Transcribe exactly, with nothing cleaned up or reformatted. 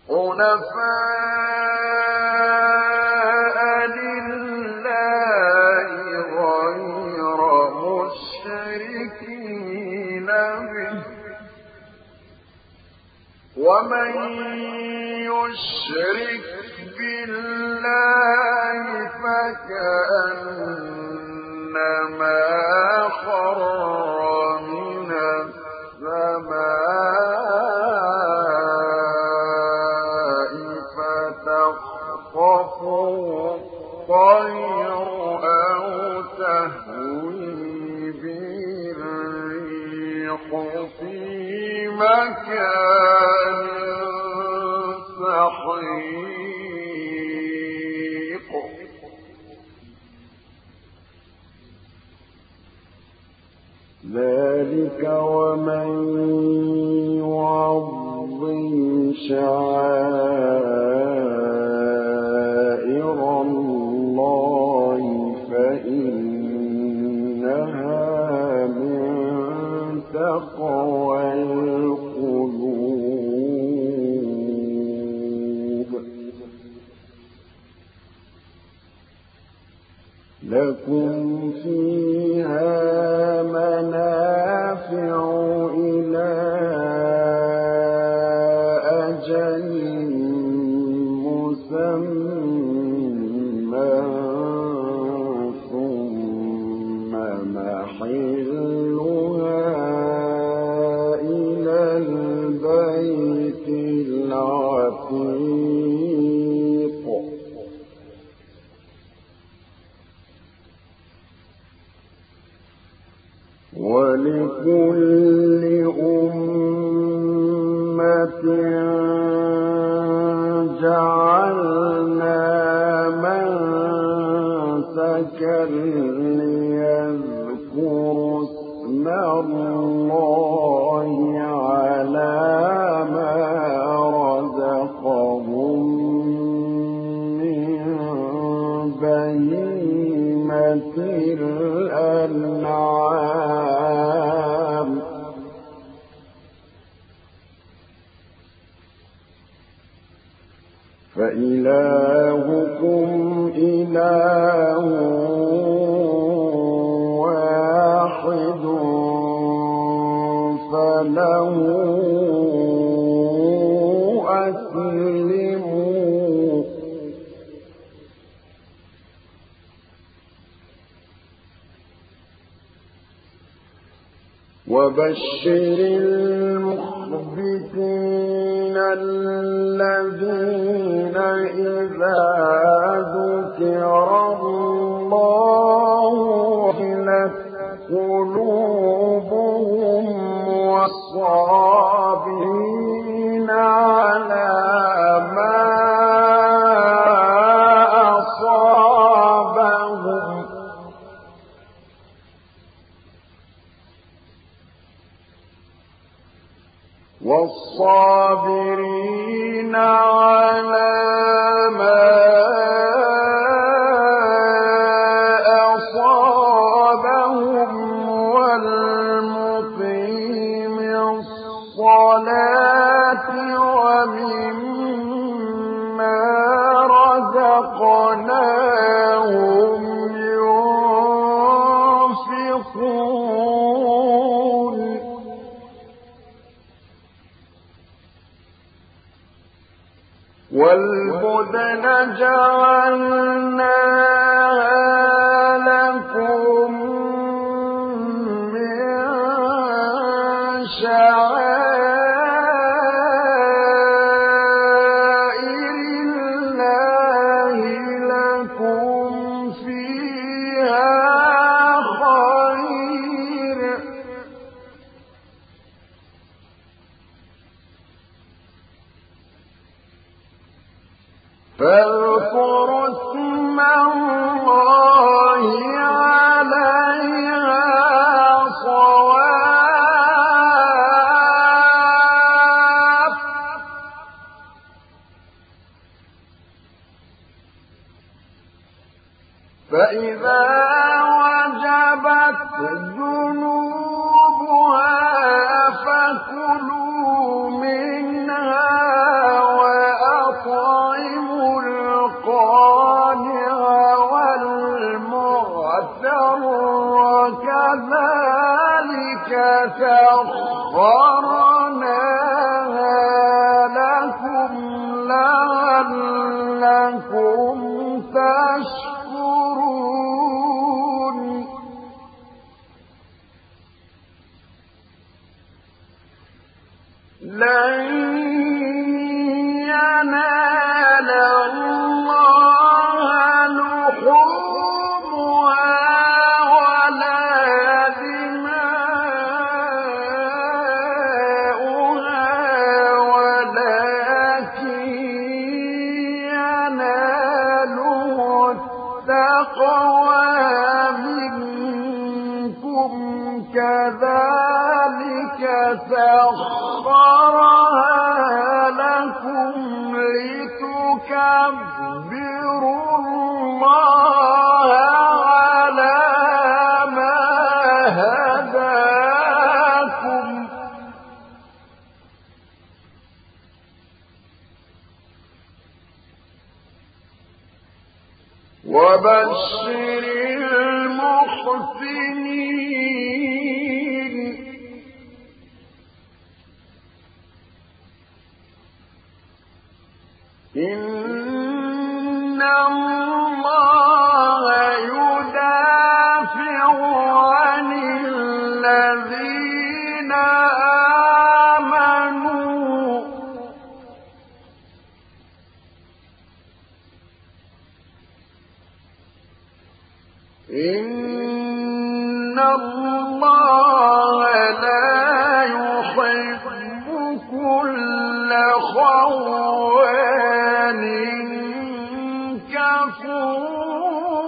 حنفاء لله غير مشركين به ومن يشرك بالله فكأنما خر من السماء فتخطفه الطير أو تهوي به الريح في مكان سحيق ذلك ومن يعظم شعائر الله فإنها من تقوى القلوب لكم فيها منافع إلى أجل مسمى ثم محلها إلى البيت العتيق ولكل أمة جعلنا منسكا ليذكروا اسم الله على ما رزقهم من بهيمة الأنعام فإلهكم إله واحد فله أسلموا وبشر المخبتين الذين إذا ذكر الله وجلت قلوبهم والصابرين على ما أصابهم والصابرين على ما أصابهم والمقيم الصلاة ومما رزقناهم ينفقون والبدن جعلناها لكم من شعائر الله لكم فيها خير فاذكروا اسم الله عليها صواف فإذا وجبت جنوبها فكلوا منها وأ سخرناها لكم لعلكم تشكرون لن ينال الله لحومها ولا دماؤها ولكن يناله التقوى منكم كذلك سخرها لكم لتكبروا الله على ما هداكم وبشر المحسنين إن الله يدافع عن الذين آمنوا إن الله لا يحب كل خوان كفور